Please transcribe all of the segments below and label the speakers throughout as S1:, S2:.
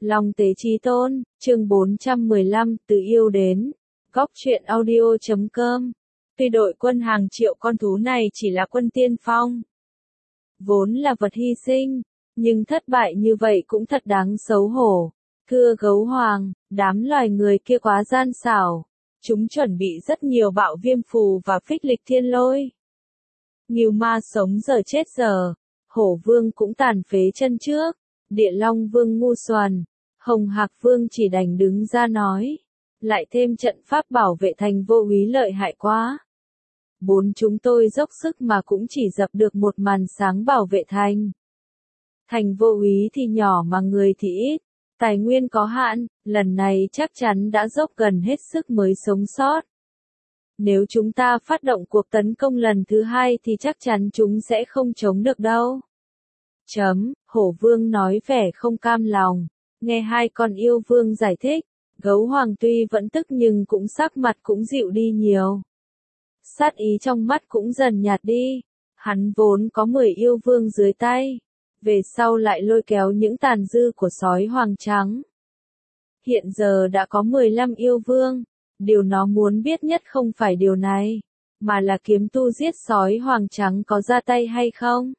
S1: Long tế chí tôn, chương 415, từ yêu đến. Góc truyện audio.com. Tuy đội quân hàng triệu con thú này chỉ là quân tiên phong, vốn là vật hy sinh, nhưng thất bại như vậy cũng thật đáng xấu hổ. Thưa gấu hoàng, đám loài người kia quá gian xảo. Chúng chuẩn bị rất nhiều bạo viêm phù và phích lịch thiên lôi. Ngưu ma sống giờ chết giờ. Hổ vương cũng tàn phế chân trước. Địa long vương ngu xuẩn. Hồng hạc vương chỉ đành đứng ra nói. Lại thêm trận pháp bảo vệ thành vô úy lợi hại quá. Chúng tôi dốc sức mà cũng chỉ dập được một màn sáng bảo vệ thành. Thành vô úy thì nhỏ mà người thì ít. Tài nguyên có hạn, lần này chắc chắn đã dốc gần hết sức mới sống sót. Nếu chúng ta phát động cuộc tấn công lần thứ hai thì chắc chắn chúng sẽ không chống được đâu. Hổ vương nói vẻ không cam lòng. Nghe hai con yêu vương giải thích, gấu hoàng tuy vẫn tức nhưng cũng sắc mặt cũng dịu đi nhiều. Sát ý trong mắt cũng dần nhạt đi. Hắn vốn có 10 yêu vương dưới tay. Về sau lại lôi kéo những tàn dư của sói hoàng trắng. Hiện giờ đã có 15 yêu vương. Điều nó muốn biết nhất không phải điều này, mà là kiếm tu giết sói hoàng trắng có ra tay hay không.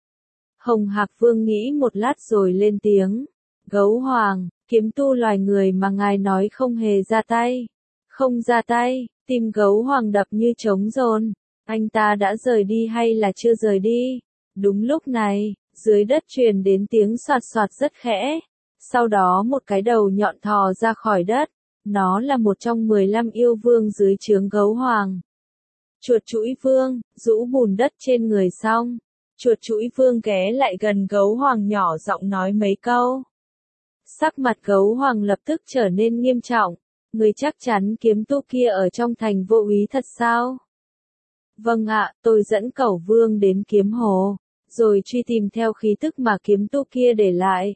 S1: Hồng hạc vương nghĩ một lát rồi lên tiếng. Gấu hoàng, kiếm tu loài người mà ngài nói không hề ra tay. Không ra tay, tim gấu hoàng đập như trống rồn. Anh ta đã rời đi hay là chưa rời đi? Đúng lúc này, dưới đất truyền đến tiếng soạt soạt rất khẽ. Sau đó một cái đầu nhọn thò ra khỏi đất. Nó là một trong 15 yêu vương dưới trướng gấu hoàng. Chuột chũi vương, rũ bùn đất trên người xong. Chuột chũi vương ghé lại gần gấu hoàng nhỏ giọng nói mấy câu. Sắc mặt gấu hoàng lập tức trở nên nghiêm trọng. Người chắc chắn kiếm tu kia ở trong thành vô úy thật sao? Vâng ạ, tôi dẫn cẩu vương đến kiếm hồ, rồi truy tìm theo khí tức mà kiếm tu kia để lại.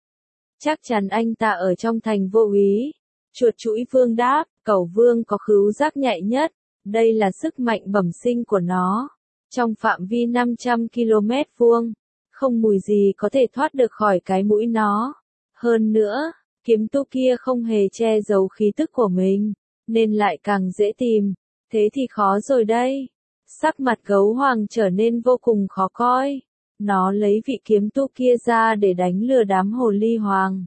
S1: Chắc chắn anh ta ở trong thành vô úy. Chuột chũi vương đáp, cẩu vương có khứu giác nhạy nhất, đây là sức mạnh bẩm sinh của nó. Trong phạm vi 500 km vuông, không mùi gì có thể thoát được khỏi cái mũi nó. Hơn nữa, kiếm tu kia không hề che giấu khí tức của mình, nên lại càng dễ tìm, thế thì khó rồi đây. Sắc mặt gấu hoàng trở nên vô cùng khó coi. Nó lấy vị kiếm tu kia ra để đánh lừa đám hồ ly hoàng.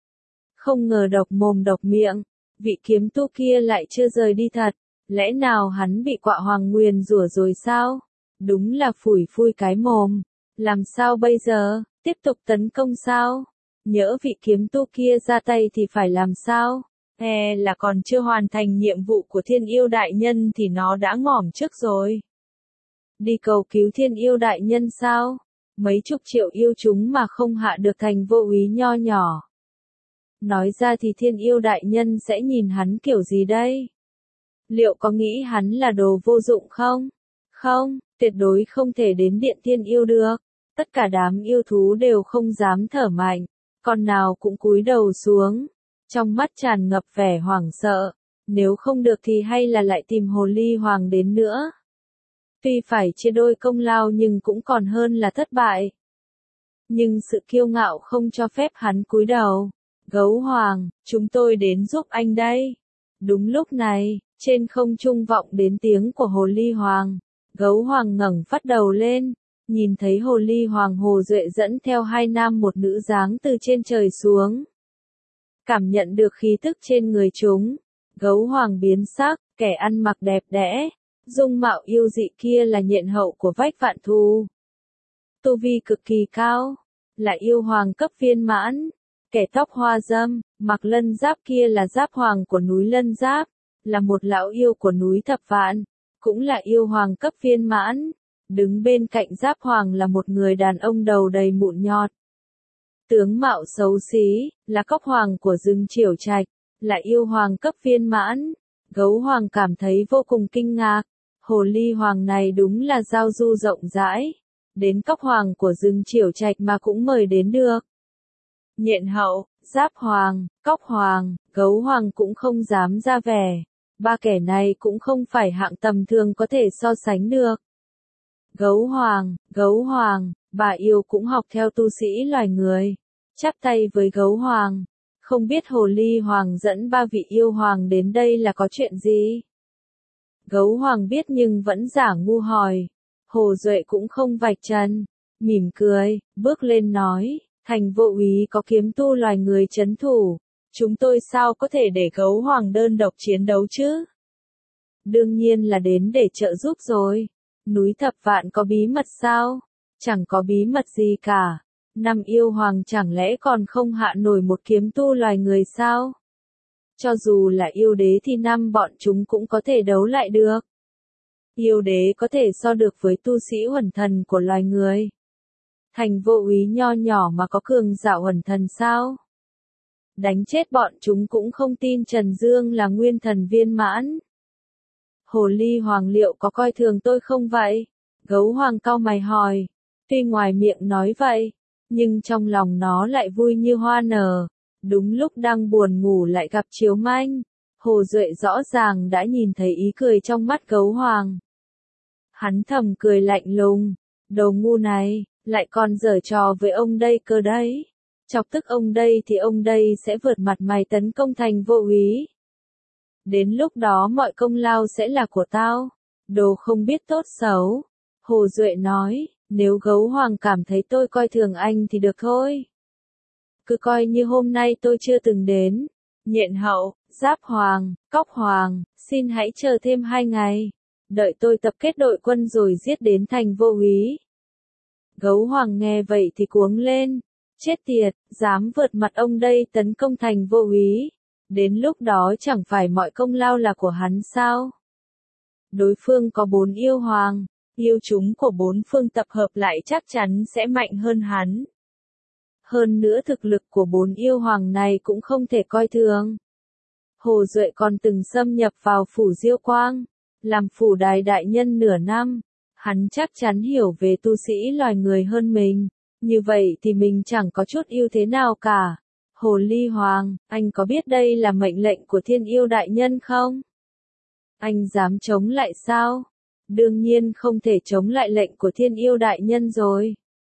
S1: Không ngờ độc mồm độc miệng, vị kiếm tu kia lại chưa rời đi thật. Lẽ nào hắn bị quạ hoàng nguyền rủa rồi sao? Đúng là phủi phui cái mồm. Làm sao bây giờ, tiếp tục tấn công sao? Nhỡ vị kiếm tu kia ra tay thì phải làm sao? Là còn chưa hoàn thành nhiệm vụ của thiên yêu đại nhân thì nó đã ngỏm trước rồi. Đi cầu cứu thiên yêu đại nhân sao? Mấy chục triệu yêu chúng mà không hạ được thành vô úy nho nhỏ. Nói ra thì thiên yêu đại nhân sẽ nhìn hắn kiểu gì đây? Liệu có nghĩ hắn là đồ vô dụng không? Không, tuyệt đối không thể đến điện thiên yêu được. Tất cả đám yêu thú đều không dám thở mạnh, con nào cũng cúi đầu xuống, trong mắt tràn ngập vẻ hoảng sợ. Nếu không được thì hay là lại tìm hồ ly hoàng đến nữa. Tuy phải chia đôi công lao nhưng cũng còn hơn là thất bại. Nhưng sự kiêu ngạo không cho phép hắn cúi đầu. Gấu hoàng, chúng tôi đến giúp anh đây. Đúng lúc này, trên không trung vọng đến tiếng của hồ ly hoàng. Gấu hoàng ngẩng phát đầu lên, nhìn thấy hồ ly hoàng Hồ Duệ dẫn theo hai nam một nữ giáng từ trên trời xuống. Cảm nhận được khí tức trên người chúng, gấu hoàng biến sắc, kẻ ăn mặc đẹp đẽ, dung mạo yêu dị kia là nhện hậu của Vách Vạn Thù. Tu vi cực kỳ cao, là yêu hoàng cấp viên mãn. Kẻ tóc hoa dâm, mặc lân giáp kia là giáp hoàng của núi Lân Giáp, là một lão yêu của núi Thập Vạn, cũng là yêu hoàng cấp viên mãn. Đứng bên cạnh giáp hoàng là một người đàn ông đầu đầy mụn nhọt. Tướng mạo xấu xí, là cóc hoàng của rừng Triểu Trạch, là yêu hoàng cấp viên mãn. Gấu hoàng cảm thấy vô cùng kinh ngạc. Hồ ly hoàng này đúng là giao du rộng rãi. Đến cóc hoàng của rừng Triểu Trạch mà cũng mời đến được. Nhện hậu, giáp hoàng, cóc hoàng, gấu hoàng cũng không dám ra vẻ. Ba kẻ này cũng không phải hạng tầm thường có thể so sánh được. Gấu hoàng, bà yêu cũng học theo tu sĩ loài người. Chắp tay với gấu hoàng. Không biết Hồ Ly Hoàng dẫn 3 vị yêu hoàng đến đây là có chuyện gì? Gấu Hoàng biết nhưng vẫn giả ngu hỏi. Hồ Duệ cũng không vạch trần, mỉm cười, bước lên nói, thành vô úy có kiếm tu loài người trấn thủ. Chúng tôi sao có thể để Gấu Hoàng đơn độc chiến đấu chứ? Đương nhiên là đến để trợ giúp rồi. Núi Thập Vạn có bí mật sao? Chẳng có bí mật gì cả. 5 yêu hoàng chẳng lẽ còn không hạ nổi một kiếm tu loài người sao? Cho dù là yêu đế thì 5 bọn chúng cũng có thể đấu lại được. Yêu đế có thể so được với tu sĩ huẩn thần của loài người. Thành vô úy nho nhỏ mà có cường giả huẩn thần sao? Đánh chết bọn chúng cũng không tin Trần Dương là nguyên thần viên mãn. Hồ Ly Hoàng liệu có coi thường tôi không vậy? Gấu Hoàng cau mày hỏi. Tuy ngoài miệng nói vậy, nhưng trong lòng nó lại vui như hoa nở. Đúng lúc đang buồn ngủ lại gặp Chiếu Manh. Hồ Duệ rõ ràng đã nhìn thấy ý cười trong mắt Gấu Hoàng. Hắn thầm cười lạnh lùng. Đồ ngu này, lại còn giở trò với ông đây cơ đấy. Chọc tức ông đây thì ông đây sẽ vượt mặt mày tấn công thành vô úy. Đến lúc đó mọi công lao sẽ là của tao. Đồ không biết tốt xấu. Hồ Duệ nói, nếu Gấu Hoàng cảm thấy tôi coi thường anh thì được thôi. Cứ coi như hôm nay tôi chưa từng đến. Nhện Hậu, Giáp Hoàng, Cóc Hoàng, xin hãy chờ thêm 2 ngày. Đợi tôi tập kết đội quân rồi giết đến thành vô úy. Gấu Hoàng nghe vậy thì cuống lên. Chết tiệt, dám vượt mặt ông đây tấn công thành vô úy. Đến lúc đó chẳng phải mọi công lao là của hắn sao? Đối phương có 4 yêu hoàng, yêu chúng của 4 phương tập hợp lại chắc chắn sẽ mạnh hơn hắn. Hơn nữa thực lực của 4 yêu hoàng này cũng không thể coi thường. Hồ Duệ còn từng xâm nhập vào phủ Diêu Quang, làm phủ đài đại nhân nửa năm. Hắn chắc chắn hiểu về tu sĩ loài người hơn mình. Như vậy thì mình chẳng có chút ưu thế nào cả. Hồ Ly Hoàng, anh có biết đây là mệnh lệnh của Thiên Yêu Đại Nhân không? Anh dám chống lại sao? Đương nhiên không thể chống lại lệnh của Thiên Yêu Đại Nhân rồi.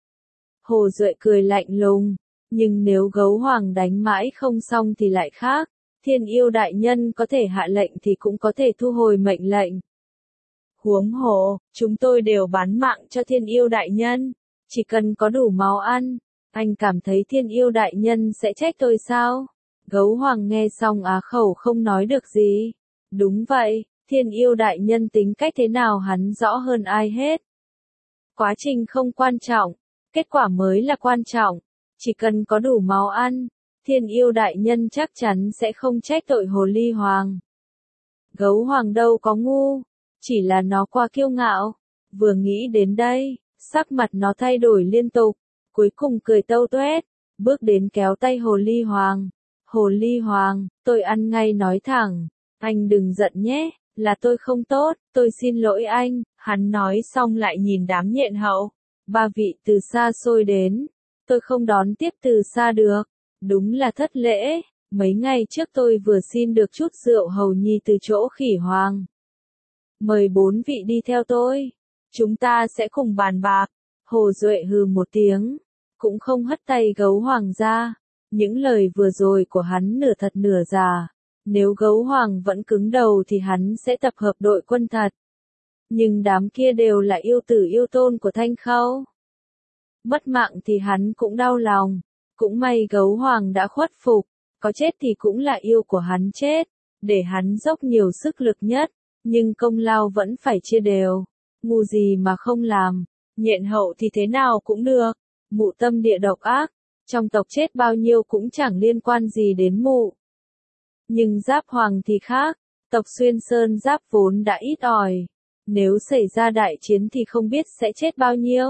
S1: Hồ Duệ cười lạnh lùng, nhưng nếu Gấu Hoàng đánh mãi không xong thì lại khác. Thiên Yêu Đại Nhân có thể hạ lệnh thì cũng có thể thu hồi mệnh lệnh. Huống hồ, chúng tôi đều bán mạng cho Thiên Yêu Đại Nhân. Chỉ cần có đủ máu ăn, anh cảm thấy Thiên Yêu Đại Nhân sẽ trách tôi sao? Gấu Hoàng nghe xong á khẩu không nói được gì. Đúng vậy, Thiên Yêu Đại Nhân tính cách thế nào hắn rõ hơn ai hết. Quá trình không quan trọng, kết quả mới là quan trọng. Chỉ cần có đủ máu ăn, Thiên Yêu Đại Nhân chắc chắn sẽ không trách tội Hồ Ly Hoàng. Gấu Hoàng đâu có ngu, chỉ là nó quá kiêu ngạo. Vừa nghĩ đến đây, sắc mặt nó thay đổi liên tục, cuối cùng cười tâu tuét, bước đến kéo tay Hồ Ly Hoàng. Hồ Ly Hoàng, tôi ăn ngay nói thẳng, anh đừng giận nhé, là tôi không tốt, tôi xin lỗi anh. Hắn nói xong lại nhìn đám Nhện Hậu. 3 vị từ xa xôi đến, tôi không đón tiếp từ xa được, đúng là thất lễ. Mấy ngày trước tôi vừa xin được chút rượu hầu nhi từ chỗ Khỉ Hoàng. Mời 4 vị đi theo tôi, chúng ta sẽ cùng bàn bạc. Hồ Duệ hừ một tiếng, cũng không hất tay Gấu Hoàng ra. Những lời vừa rồi của hắn nửa thật nửa giả. Nếu Gấu Hoàng vẫn cứng đầu thì hắn sẽ tập hợp đội quân thật. Nhưng đám kia đều là yêu tử yêu tôn của Thanh Khâu. Mất mạng thì hắn cũng đau lòng. Cũng may Gấu Hoàng đã khuất phục. Có chết thì cũng là yêu của hắn chết. Để hắn dốc nhiều sức lực nhất. Nhưng công lao vẫn phải chia đều. Ngu gì mà không làm. Nhện Hậu thì thế nào cũng được. Mụ tâm địa độc ác. Trong tộc chết bao nhiêu cũng chẳng liên quan gì đến mụ. Nhưng Giáp Hoàng thì khác. Tộc Xuyên Sơn Giáp vốn đã ít ỏi. Nếu xảy ra đại chiến thì không biết sẽ chết bao nhiêu.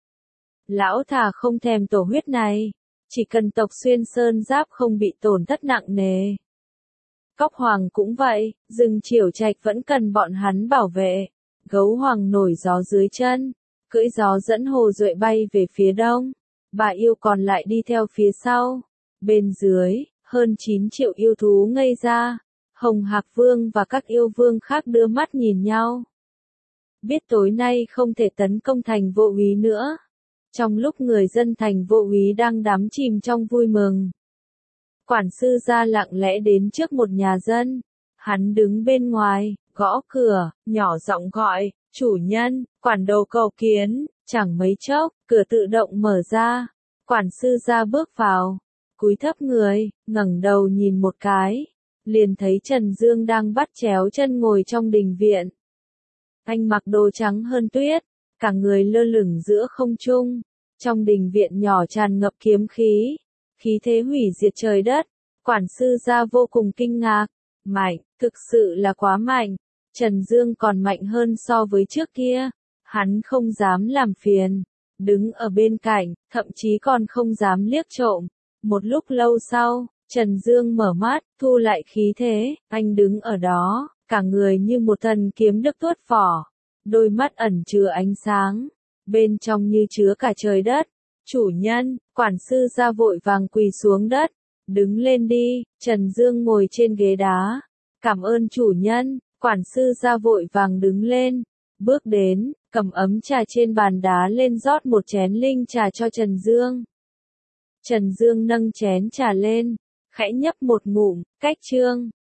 S1: Lão thà không thèm tổ huyết này. Chỉ cần tộc Xuyên Sơn Giáp không bị tổn thất nặng nề. Cóc Hoàng cũng vậy, rừng Chiểu Trạch vẫn cần bọn hắn bảo vệ. Gấu Hoàng nổi gió dưới chân, cưỡi gió dẫn Hồ Duệ bay về phía đông. Bà yêu còn lại đi theo phía sau. Bên dưới, hơn 9 triệu yêu thú ngây ra. Hồng Hạc Vương và các yêu vương khác đưa mắt nhìn nhau. Biết tối nay không thể tấn công thành vô úy nữa. Trong lúc người dân thành vô úy đang đắm chìm trong vui mừng. Quản sư gia lặng lẽ đến trước một nhà dân. Hắn đứng bên ngoài, gõ cửa, nhỏ giọng gọi, chủ nhân, quản đồ cầu kiến. Chẳng mấy chốc, cửa tự động mở ra. Quản sư gia bước vào, cúi thấp người, ngẩng đầu nhìn một cái, liền thấy Trần Dương đang bắt chéo chân ngồi trong đình viện. Anh mặc đồ trắng hơn tuyết, cả người lơ lửng giữa không trung. Trong đình viện nhỏ tràn ngập kiếm khí, khí thế hủy diệt trời đất. Quản sư gia vô cùng kinh ngạc, mạnh, thực sự là quá mạnh. Trần Dương còn mạnh hơn so với trước kia. Hắn không dám làm phiền, đứng ở bên cạnh, thậm chí còn không dám liếc trộm. Một lúc lâu sau, Trần Dương mở mắt, thu lại khí thế, anh đứng ở đó, cả người như một thần kiếm được tuốt vỏ, đôi mắt ẩn chứa ánh sáng, bên trong như chứa cả trời đất. Chủ nhân, quản sư gia vội vàng quỳ xuống đất, đứng lên đi. Trần Dương ngồi trên ghế đá, cảm ơn chủ nhân. Quản sư gia vội vàng đứng lên, bước đến, cầm ấm trà trên bàn đá lên rót một chén linh trà cho Trần Dương. Trần Dương nâng chén trà lên, khẽ nhấp một ngụm, cách chương.